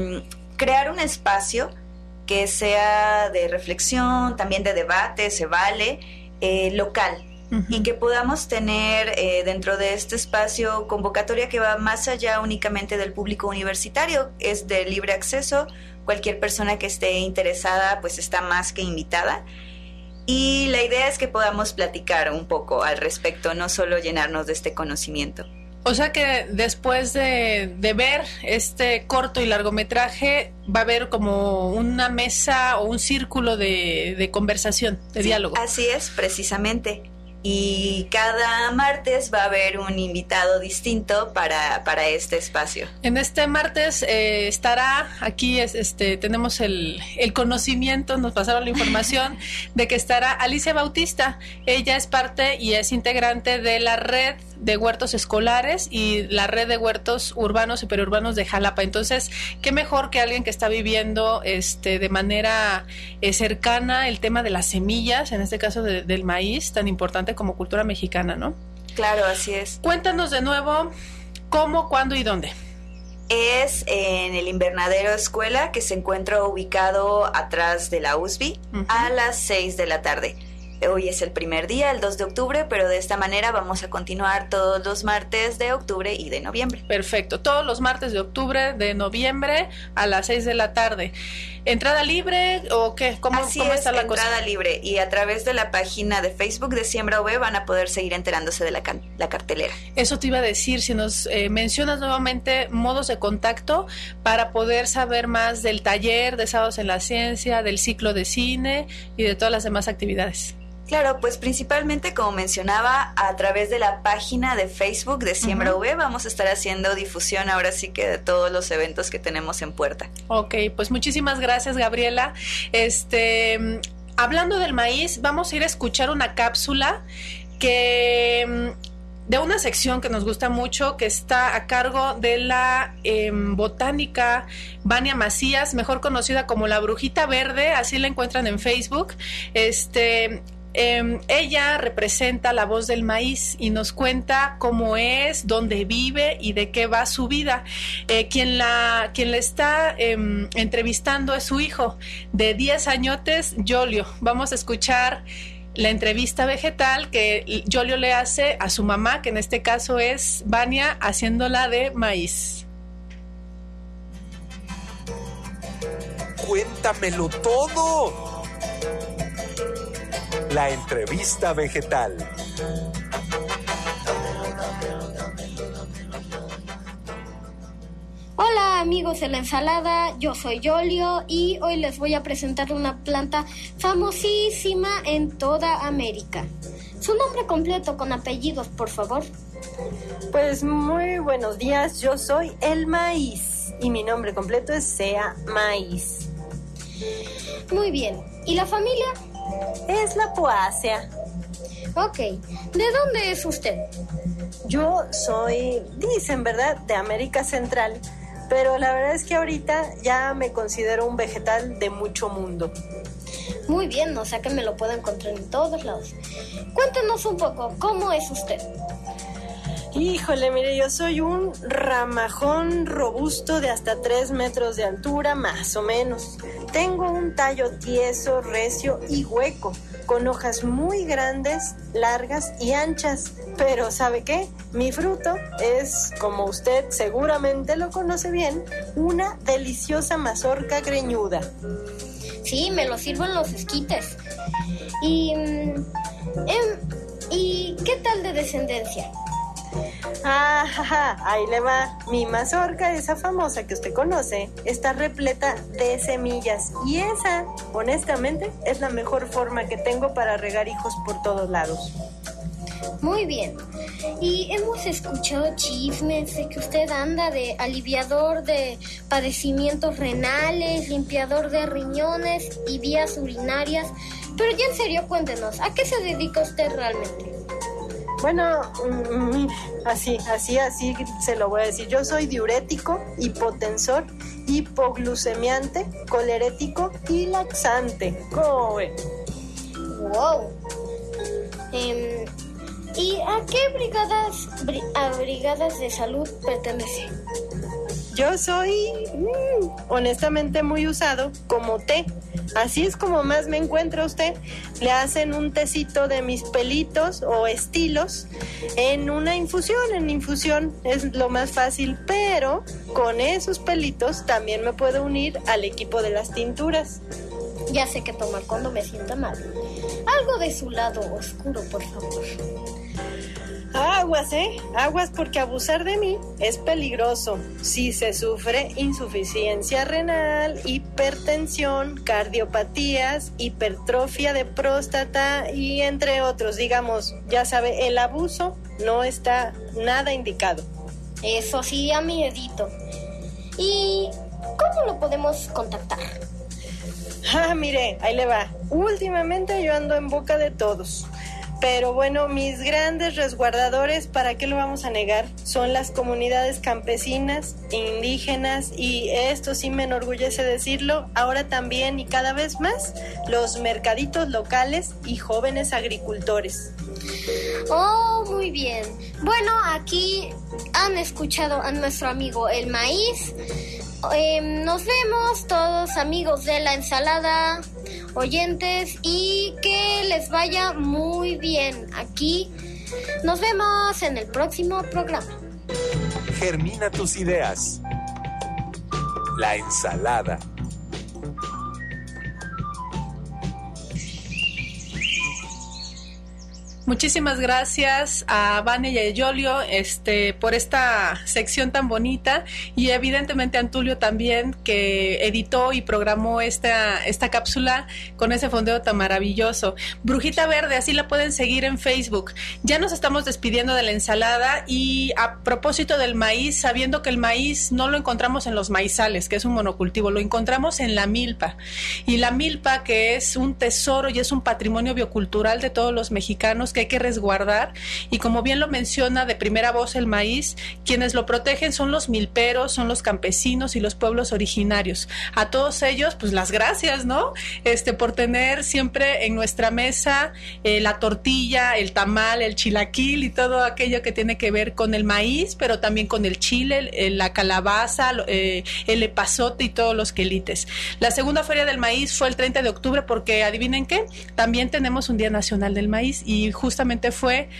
crear un espacio que sea de reflexión, también de debate, se vale, local, y que podamos tener dentro de este espacio convocatoria que va más allá únicamente del público universitario, es de libre acceso, cualquier persona que esté interesada pues está más que invitada, y la idea es que podamos platicar un poco al respecto, no solo llenarnos de este conocimiento. O sea que después de ver este corto y largometraje va a haber como una mesa o un círculo de conversación, de diálogo. Así es, precisamente. Y cada martes va a haber un invitado distinto para este espacio. En este martes estará aquí, tenemos el conocimiento, nos pasaron la información de que estará Alicia Bautista. Ella es parte y es integrante de la red de huertos escolares y la red de huertos urbanos y periurbanos de Jalapa. Entonces, qué mejor que alguien que está viviendo de manera cercana el tema de las semillas, en este caso del maíz, tan importante como cultura mexicana, ¿no? Claro, así es. Cuéntanos de nuevo cómo, cuándo y dónde. Es en el Invernadero Escuela, que se encuentra ubicado atrás de la USB, a las 6 de la tarde. Hoy es el primer día, el 2 de octubre, pero de esta manera vamos a continuar todos los martes de octubre y de noviembre. Perfecto, todos los martes de octubre, de noviembre a las 6 de la tarde. ¿Entrada libre o qué? ¿Cómo está la cosa? Entrada libre, y a través de la página de Facebook de Siembra UV van a poder seguir enterándose de la cartelera. Eso te iba a decir, si nos mencionas nuevamente modos de contacto para poder saber más del taller de Sábados en la Ciencia, del ciclo de cine y de todas las demás actividades. Claro, pues principalmente, como mencionaba, a través de la página de Facebook de Siembra UV vamos a estar haciendo difusión ahora sí que de todos los eventos que tenemos en puerta. Ok, pues muchísimas gracias, Gabriela. Hablando del maíz, vamos a ir a escuchar una cápsula de una sección que nos gusta mucho, que está a cargo de la botánica Vania Macías, mejor conocida como la Brujita Verde, así la encuentran en Facebook. Ella representa la voz del maíz y nos cuenta cómo es, dónde vive y de qué va su vida. Quien la está entrevistando es su hijo de 10 añotes, Yolio. Vamos a escuchar la entrevista vegetal que Yolio le hace a su mamá, que en este caso es Vania, haciéndola de maíz. Cuéntamelo todo. La entrevista vegetal. Hola amigos de la ensalada, yo soy Yolio y hoy les voy a presentar una planta famosísima en toda América. Su nombre completo con apellidos, por favor. Pues muy buenos días, yo soy el maíz y mi nombre completo es Sea Maíz. Muy bien, ¿y la familia? Es la Poácea. Ok, ¿de dónde es usted? Yo soy, dicen, ¿verdad?, de América Central, pero la verdad es que ahorita ya me considero un vegetal de mucho mundo. Muy bien, o sea que me lo puedo encontrar en todos lados. Cuéntenos un poco, ¿cómo es usted? Híjole, mire, yo soy un ramajón robusto de hasta 3 metros de altura, más o menos. Tengo un tallo tieso, recio y hueco, con hojas muy grandes, largas y anchas. Pero ¿sabe qué? Mi fruto es, como usted seguramente lo conoce bien, una deliciosa mazorca greñuda. Sí, me lo sirvo en los esquites. ¿Y qué tal de descendencia? Ahí le va. Mi mazorca, esa famosa que usted conoce, está repleta de semillas y esa, honestamente, es la mejor forma que tengo para regar hijos por todos lados. Muy bien. Y hemos escuchado chismes de que usted anda de aliviador de padecimientos renales, limpiador de riñones y vías urinarias. Pero ya en serio, cuéntenos, ¿a qué se dedica usted realmente? Bueno, así se lo voy a decir. Yo soy diurético, hipotensor, hipoglucemiante, colerético y laxante. ¿Cómo ven? ¡Wow! ¿Y a qué brigadas de salud pertenece? Yo soy, honestamente, muy usado como té. Así es como más me encuentra usted. Le hacen un tecito de mis pelitos o estilos en una infusión. En infusión es lo más fácil, pero con esos pelitos también me puedo unir al equipo de las tinturas. Ya sé qué tomar cuando me sienta mal. Algo de su lado oscuro, por favor. Aguas, aguas, porque abusar de mí es peligroso. Si se sufre insuficiencia renal, hipertensión, cardiopatías, hipertrofia de próstata y entre otros, digamos, ya sabe, el abuso no está nada indicado. Eso sí, a mi edito. ¿Y cómo lo podemos contactar? Mire, ahí le va. Últimamente yo ando en boca de todos. Pero bueno, mis grandes resguardadores, ¿para qué lo vamos a negar? Son las comunidades campesinas, indígenas y esto sí me enorgullece decirlo, ahora también y cada vez más, los mercaditos locales y jóvenes agricultores. Oh, muy bien. Bueno, aquí han escuchado a nuestro amigo el maíz. Nos vemos todos, amigos de la ensalada, oyentes, y que les vaya muy bien. Aquí nos vemos en el próximo programa. Germina tus ideas. La ensalada. Muchísimas gracias a Vane y a Yolio por esta sección tan bonita, y evidentemente a Antulio también, que editó y programó esta cápsula con ese fondeo tan maravilloso. Brujita Verde, así la pueden seguir en Facebook. Ya nos estamos despidiendo de la ensalada, y a propósito del maíz, sabiendo que el maíz no lo encontramos en los maizales, que es un monocultivo, lo encontramos en la milpa. Y la milpa, que es un tesoro y es un patrimonio biocultural de todos los mexicanos, que hay que resguardar, y como bien lo menciona de primera voz el maíz, quienes lo protegen son los milperos, son los campesinos y los pueblos originarios. A todos ellos, pues las gracias, ¿no? Por tener siempre en nuestra mesa la tortilla, el tamal, el chilaquil y todo aquello que tiene que ver con el maíz, pero también con el chile, la calabaza, el epazote y todos los quelites. La segunda feria del maíz fue el 30 de octubre, porque adivinen qué, también tenemos un Día Nacional del Maíz, y justamente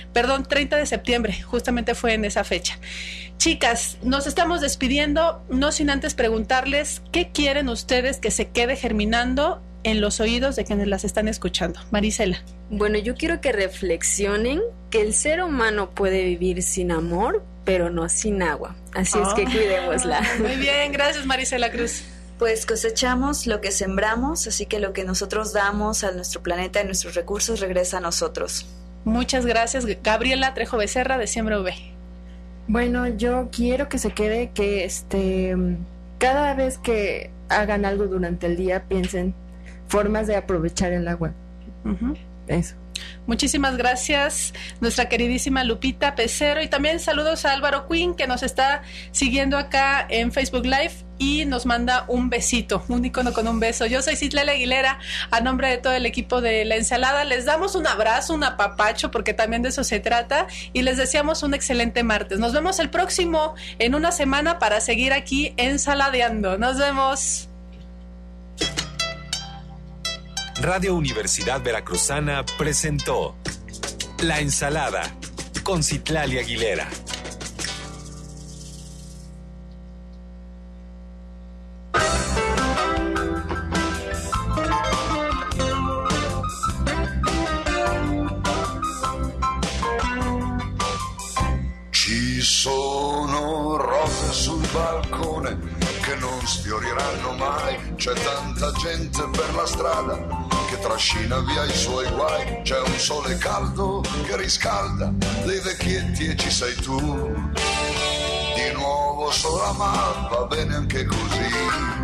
30 de septiembre, justamente fue en esa fecha. Chicas, nos estamos despidiendo, no sin antes preguntarles qué quieren ustedes que se quede germinando en los oídos de quienes las están escuchando. Marisela. Bueno, yo quiero que reflexionen que el ser humano puede vivir sin amor, pero no sin agua. Así es que cuidémosla. Muy bien, gracias Marisela Cruz. Pues cosechamos lo que sembramos, así que lo que nosotros damos a nuestro planeta y nuestros recursos regresa a nosotros. Muchas gracias. Gabriela Trejo Becerra, de Siembra UV. Bueno, yo quiero que se quede que cada vez que hagan algo durante el día, piensen formas de aprovechar el agua. Eso. Muchísimas gracias, nuestra queridísima Lupita Pecero, y también saludos a Álvaro Quinn, que nos está siguiendo acá en Facebook Live y nos manda un besito, un icono con un beso. Yo soy Citlali Aguilera, a nombre de todo el equipo de La Ensalada, les damos un abrazo, un apapacho, porque también de eso se trata, y les deseamos un excelente martes. Nos vemos el próximo, en una semana, para seguir aquí ensaladeando. Nos vemos. Radio Universidad Veracruzana presentó La Ensalada con Citlali Aguilera. Ci sono rose sul balcone che non non sfioriranno mai. C'è tanta gente per la strada che trascina via i suoi guai. C'è un sole caldo che riscalda dei vecchietti e ci sei tu. Di nuovo sola ma va bene anche così.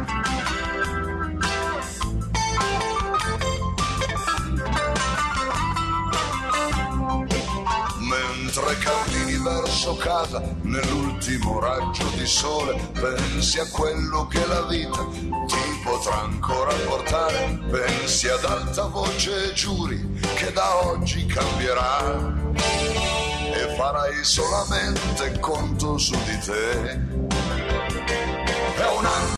Mentre cammini verso casa, nell'ultimo raggio di sole, pensi a quello che la vita ti potrà ancora portare. Pensi ad alta voce e giuri che da oggi cambierà e farai solamente conto su di te. È un anno